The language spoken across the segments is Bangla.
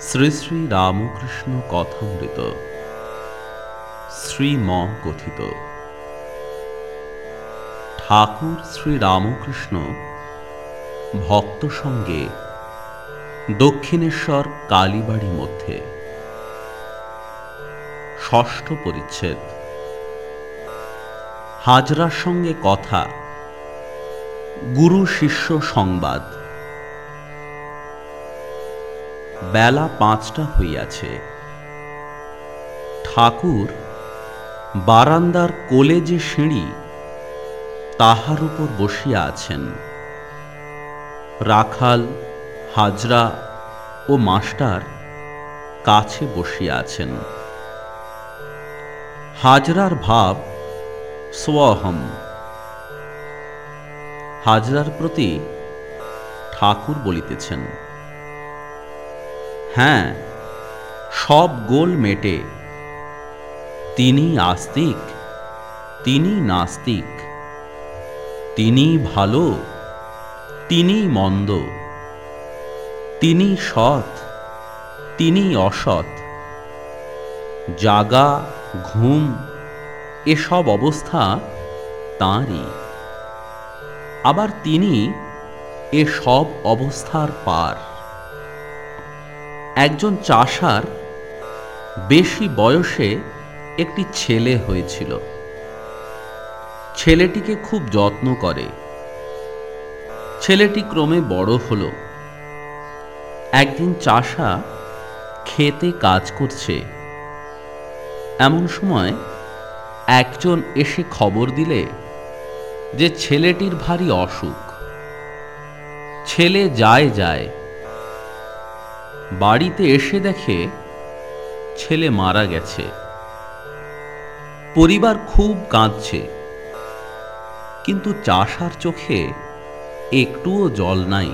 শ্রী শ্রী রামকৃষ্ণ কথামৃত শ্রীম কথিত। ঠাকুর শ্রী রামকৃষ্ণ ভক্ত সঙ্গে দক্ষিণেশ্বর কালীবাড়ি মধ্যে। ষষ্ঠ পরিচ্ছেদ। হাজরার সঙ্গে কথা, গুরু শিষ্য সংবাদ। বেলা ৫টা হইয়াছে। ঠাকুর বারান্দার কোলে যে সিঁড়ি, তাহার উপর বসিয়া আছেন। রাখাল, হাজরা ও মাস্টার কাছে বসিয়া আছেন। হাজরার ভাব সোহম। হাজরার প্রতি ঠাকুর বলিতেছেন, হ্যাঁ, সব গোল মেটে। তিনি আস্তিক, তিনি নাস্তিক, তিনি ভালো, তিনি মন্দ, তিনি সৎ, তিনি অসৎ। জাগা, ঘুম এসব অবস্থা তাঁরই। আবার তিনি এসব অবস্থার পার। একজন চাষার বেশি বয়সে একটি ছেলে হয়েছিল। ছেলেটিকে খুব যত্ন করে। ছেলেটি ক্রমে বড় হল। একদিন চাষা ক্ষেতে কাজ করছে। এমন সময় একজন এসে খবর দিলে যে ছেলেটির ভারী অসুখ। ছেলে যায়, বাড়িতে এসে দেখে ছেলে মারা গেছে। পরিবার খুব কাঁদছে, কিন্তু চাষার চোখে একটুও জল নাই।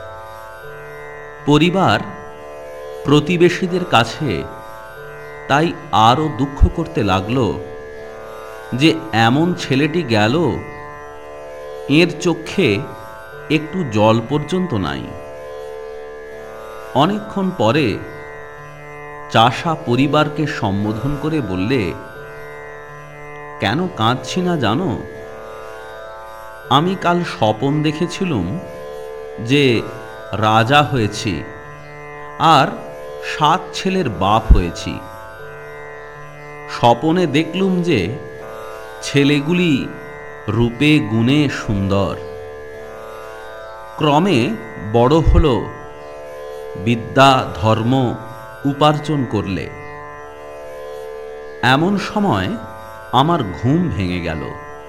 পরিবার প্রতিবেশীদের কাছে তাই আরো দুঃখ করতে লাগলো যে এমন ছেলেটি গেল, এর চোখে একটু জল পর্যন্ত নাই। অনেকক্ষণ পরে চাষা পরিবারকে সম্বোধন করে বললে, কেন কাঁদছি না জানো? আমি কাল স্বপন দেখেছিলুম যে রাজা হয়েছি আর 7 ছেলের বাপ হয়েছি। স্বপনে দেখলুম যে ছেলেগুলি রূপে গুণে সুন্দর। ক্রমে বড় হল, বিদ্যা ধর্ম উপার্জন করলে। এমন সময় আমার ঘুম ভেঙে গেল।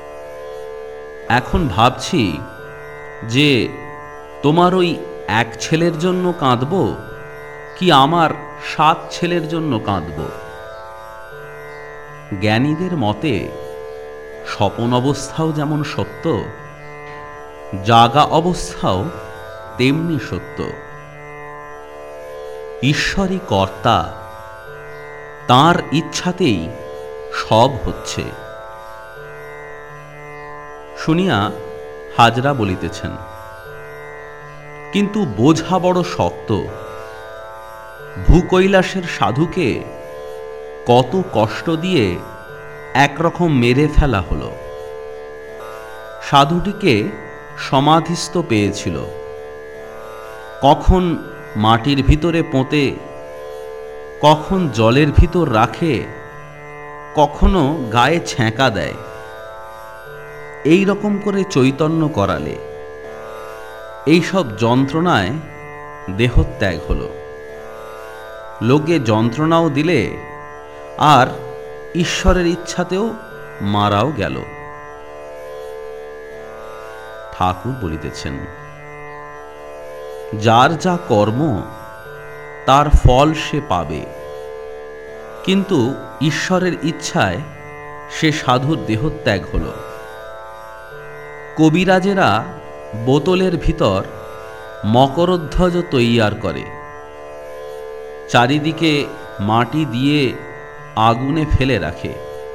এখন ভাবছি যে তোমার ওই এক ছেলের জন্য কাঁদব, কি আমার 7 ছেলের জন্য কাঁদব। জ্ঞানীদের মতে স্বপন অবস্থাও যেমন সত্য, জাগা অবস্থাও তেমনি সত্য। ঈশ্বরই কর্তা, তাঁর ইচ্ছাতেই সব হচ্ছে। শুনিয়া হাজরা বলিতেছেন, কিন্তু বোঝা বড় শক্ত। ভূকৈলাসের সাধুকে কত কষ্ট দিয়ে একরকম মেরে ফেলা হলো। সাধুটিকে সমাধিস্থ পেয়েছিল। কখন মাটির ভিতরে পোঁতে, কখন জলের ভিতর রাখে, কখনো গায়ে ছ্যাঁকা দেয়। এই রকম করে চৈতন্য করালে। এইসব যন্ত্রণায় দেহত্যাগ হলো। লোকে যন্ত্রণাও দিলে, আর ঈশ্বরের ইচ্ছাতেও মারাও গেল। ঠাকুর বলিতেছেন, যার যা কর্ম তার ফল সে পাবে, কিন্তু ঈশ্বরের ইচ্ছায় সে সাধুর দেহত্যাগ হল। কবিরাজেরা বোতলের ভিতর মকরধ্বজ তৈয়ার করে, চারিদিকে মাটি দিয়ে আগুনে ফেলে রাখে।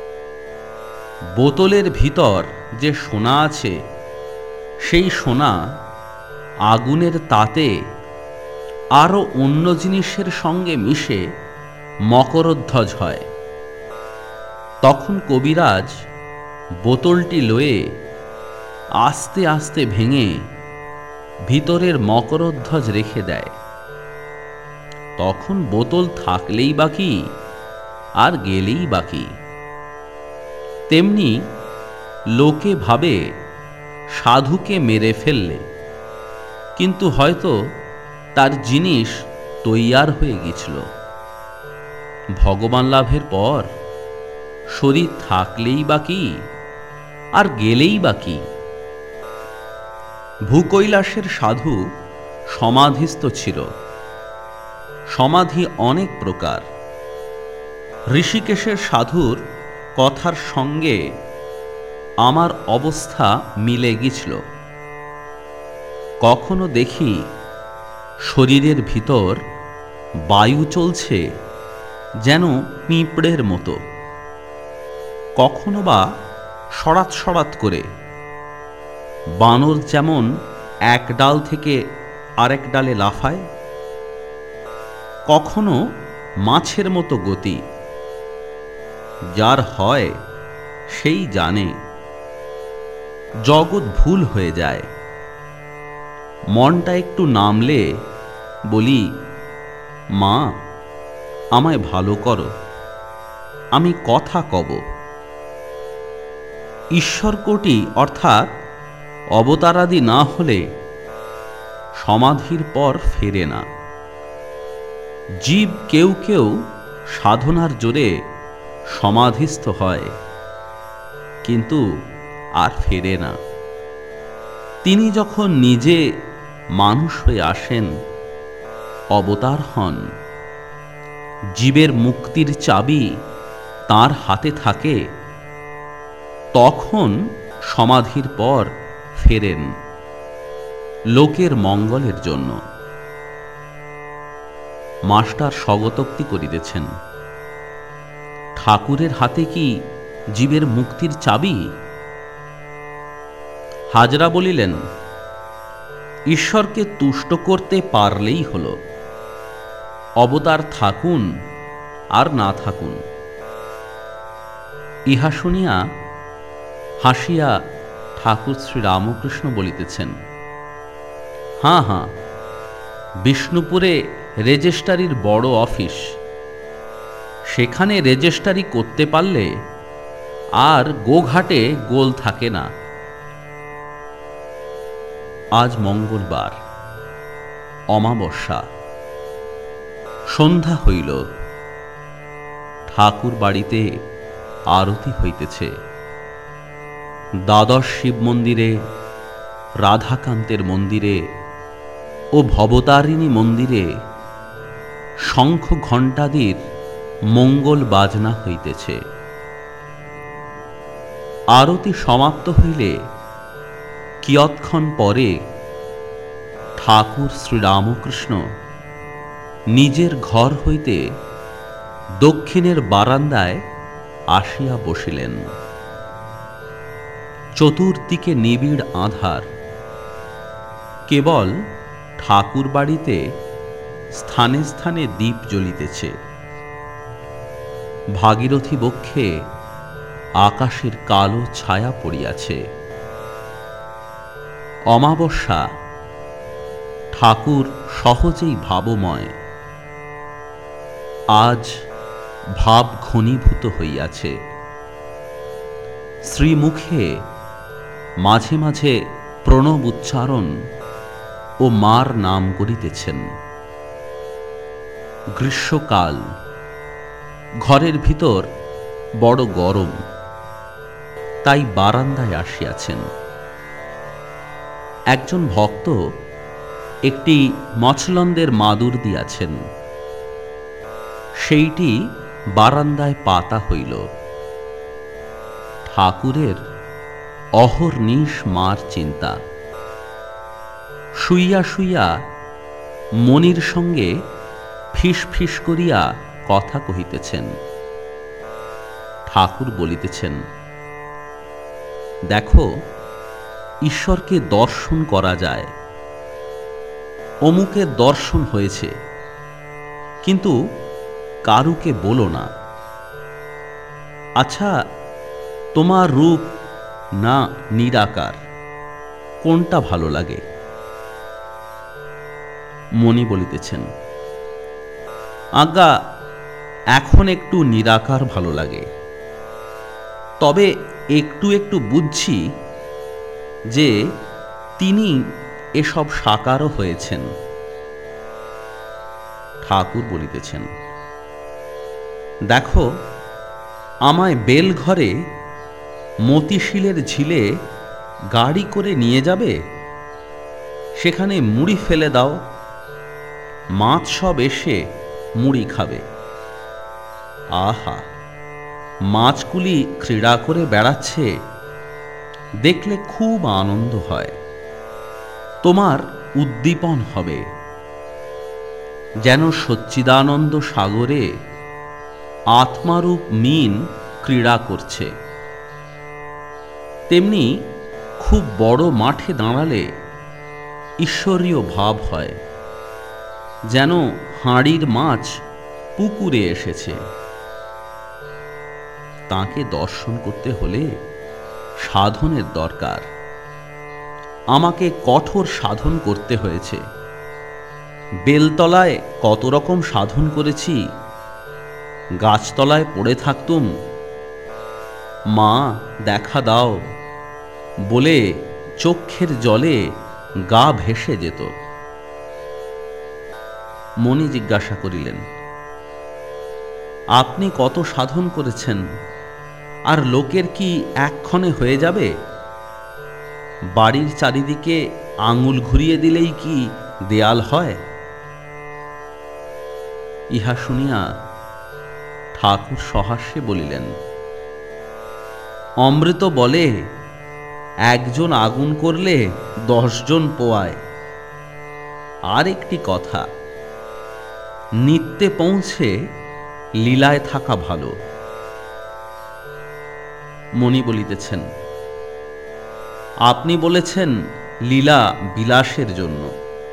বোতলের ভিতর যে সোনা আছে, সেই সোনা আগুনের তাতে আরও অন্য জিনিসের সঙ্গে মিশে মকরধ্বজ হয়। তখন কবিরাজ বোতলটি লয়ে আস্তে আস্তে ভেঙে ভিতরের মকরধ্বজ রেখে দেয়। তখন বোতল থাকলেই বাকি আর গেলেই বাকি। তেমনি লোকে ভাবে সাধুকে মেরে ফেললে, কিন্তু হয়তো তার জিনিস তৈয়ার হয়ে গেছিল। ভগবান লাভের পর শরীর থাকলেই বাকি আর গেলেই বাকি। ভূকৈলাসের সাধু সমাধিস্থ ছিল। সমাধি অনেক প্রকার। ঋষিকেশের সাধুর কথার সঙ্গে আমার অবস্থা মিলে গেছিল। কখনো দেখি শরীরের ভিতর বায়ু চলছে যেন পিঁপড়ের মতো, কখনো বা সরাত সরাত করে বানর যেমন এক ডাল থেকে আরেক ডালে লাফায়, কখনো মাছের মতো গতি। যার হয় সেই জানে। জগৎ ভুল হয়ে যায়। মনটা একটু নামলে বলি, মা আমায় ভালো করো, আমি কথা কব। ঈশ্বরকোটি অর্থাৎ অবতারাদি না হলে সমাধির পর ফেরে না। জীব কেউ কেউ সাধনার জোরে সমাধিস্থ হয়, কিন্তু আর ফেরে না। তিনি যখন নিজে মানুষ হয়ে আসেন, অবতার হন, জীবের মুক্তির চাবি তার হাতে থাকে, তখন সমাধির পর ফেরেন লোকের মঙ্গলের জন্য। মাস্টার স্বগতোক্তি করিতেছেন, ঠাকুরের হাতে কি জীবের মুক্তির চাবি? হাজরা বলিলেন, ঈশ্বরকে তুষ্ট করতে পারলেই হল। অবতার থাকুন আর না থাকুন। ইহা শুনিয়া হাসিয়া ঠাকুর শ্রী রামকৃষ্ণ বলিতেছেন, হাঁ হাঁ, বিষ্ণুপুরে রেজিস্ট্রারির বড় অফিস, সেখানে রেজিস্ট্রারি করতে পারলে আর গোঘাটে গোল থাকে না। আজ মঙ্গলবার, অমাবস্যা। সন্ধ্যা হইল। ঠাকুর বাড়িতে আরতি হইতেছে। দ্বাদশ শিব মন্দিরে, রাধাকান্তের মন্দিরে ও ভবতারিণী মন্দিরে শঙ্খ ঘণ্টাদির মঙ্গল বাজনা হইতেছে। আরতি সমাপ্ত হইলে কিয়ৎক্ষণ পরে ঠাকুর শ্রীরামকৃষ্ণ নিজের ঘর হইতে দক্ষিণের বারান্দায় আসিয়া বসিলেন। চতুর্দিকে নিবিড় আঁধার। কেবল ঠাকুর বাড়িতে স্থানে স্থানে দীপ জ্বলিতেছে। ভাগীরথী বক্ষে আকাশের কালো ছায়া পড়িয়াছে। অমাবস্যা। ঠাকুর সহজেই ভাবময়। আজ ভাব ঘনীভূত হইয়াছে। শ্রীমুখে মাঝে মাঝে প্রণব উচ্চারণ ও মার নাম করিতেছেন। গ্রীষ্মকাল। ঘরের ভিতর বড় গরম, তাই বারান্দায় আসিয়াছেন। একজন ভক্ত একটি মছলন্দের মাদুর দিয়াছেন, সেইটি বারান্দায় পাতা হইল। ঠাকুরের অহর্নিশ মার চিন্তা। শুইয়া শুইয়া মনির সঙ্গে ফিস ফিস করিয়া কথা কহিতেছেন। ঠাকুর বলিতেছেন, দেখো, ঈশ্বরকে দর্শন করা যায়। অমুকের দর্শন হয়েছে, কিন্তু কারুকে বলো না। আচ্ছা, তোমার রূপ না নিরাকার, কোনটা ভালো লাগে? মণি বলিতেছেন, আজ্ঞা, এখন একটু নিরাকার ভালো লাগে, তবে একটু একটু বুঝছি যে তিনি এসব সাকারও হয়েছেন। ঠাকুর বলিতেছেন, দেখো, আমায় বেলঘরে মতিশিলের ঝিলে গাড়ি করে নিয়ে যাবে, সেখানে মুড়ি ফেলে দাও, মাছ সব এসে মুড়ি খাবে। আহা, মাছগুলি ক্রীড়া করে বেড়াচ্ছে, দেখলে খুব আনন্দ হয়, তোমার উদ্দীপন হবে, যেন সচ্চিদানন্দ সাগরে আত্মারূপ মিন ক্রীড়া করছে। তেমনি খুব বড় মাঠে দাঁড়ালে ঈশ্বরীয় ভাব হয়, যেন হাঁড়ির মাছ পুকুরে এসেছে। তাকে দর্শন করতে হলে সাধনের দরকার। আমাকে কঠোর সাধন করতে হয়েছে। বেলতলায় কত রকম সাধন করেছি, গাছতলায় পড়ে থাকতুম, মা দেখা দাও বলে চক্ষের জলে গা ভেসে যেত। মণি জিজ্ঞাসা করিলেন, আপনি কত সাধন করেছেন, আর লোকের কি এক্ষণে হয়ে যাবে? বাড়ির চারিদিকে আঙুল ঘুরিয়ে দিলেই কি দেয়াল হয়? ইহা শুনিয়া ঠাকুর সহাস্যে বলিলেন, অমৃত বলে, একজন আগুন করলে 10 জন পোয়ায়। আর একটি কথা, নিত্যে পৌঁছে লীলায় থাকা ভালো। মণি বলিতেছেন, আপনি বলেছেন লীলা বিলাসের জন্য।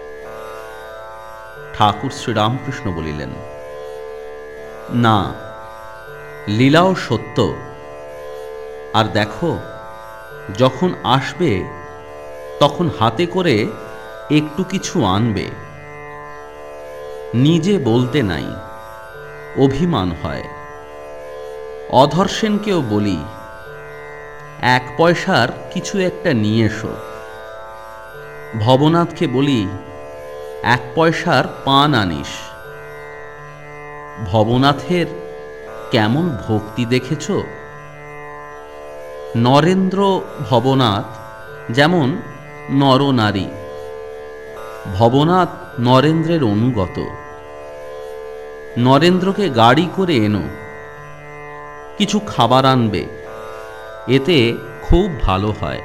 ঠাকুর শ্রীরামকৃষ্ণ বলিলেন, না, লীলাও সত্য। আর দেখো, যখন আসবে তখন হাতে করে একটু কিছু আনবে। নিজে বলতে নাই, অভিমান হয়। অধর সেনকেও বলি, 1 পয়সার কিছু একটা নিয়ে এসো। ভবনাথকে বলি, 1 পয়সার পান আনিস। ভবনাথের কেমন ভক্তি দেখেছ? নরেন্দ্র ভবনাথ যেমন নরনারী, ভবনাথ নরেন্দ্রের অনুগত। নরেন্দ্রকে গাড়ি করে এনো, কিছু খাবার আনবে, এতে খুব ভালো হয়।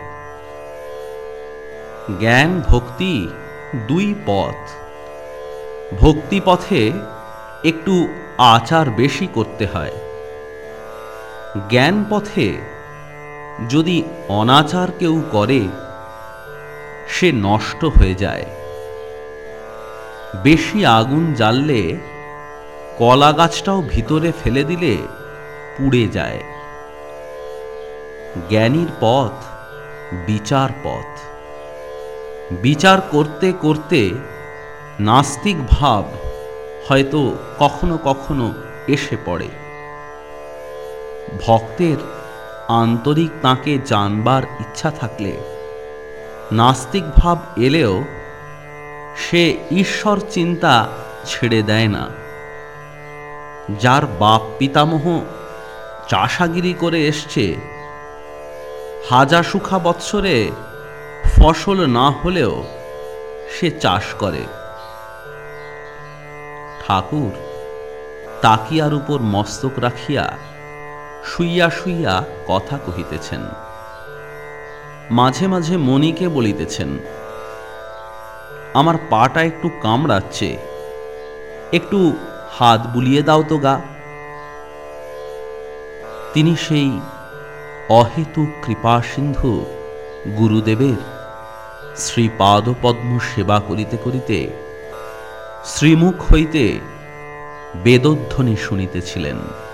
জ্ঞান ভক্তি 2 পথ। ভক্তি পথে একটু আচার বেশি করতে হয়, জ্ঞান পথে যদি অনাচার কেউ করে সে নষ্ট হয়ে যায়। বেশি আগুন জ্বাললে কলা গাছটাও ভিতরে ফেলে দিলে পুড়ে যায়। জ্ঞানীর পথ বিচার পথ। বিচার করতে করতে নাস্তিক ভাব হয়তো কখনো কখনো এসে পড়ে। ভক্তের আন্তরিক তাঁকে জানবার ইচ্ছা থাকলে নাস্তিক ভাব এলেও সে ঈশ্বর চিন্তা ছেড়ে দেয় না। যার বাপ পিতামহ চাষাগিরি করে এসছে, হাজার সুখা বৎসরে ফসল না হলেও সে চাষ করে। ঠাকুর তাকিয়ার উপর মস্তক রাখিয়া শুইয়া শুইয়া কথা কহিতেছেন। মাঝে মাঝে মণিকে বলিতেছেন, আমার পাটা একটু কামড়াচ্ছে, একটু হাত বুলিয়ে দাও তো গা। তিনি সেই অহেতুক কৃপা সিন্ধু গুরুদেবের শ্রীপাদপদ্ম সেবা করিতে করিতে শ্রীমুখ হইতে বেদধ্বনি শুনিতেছিলেন।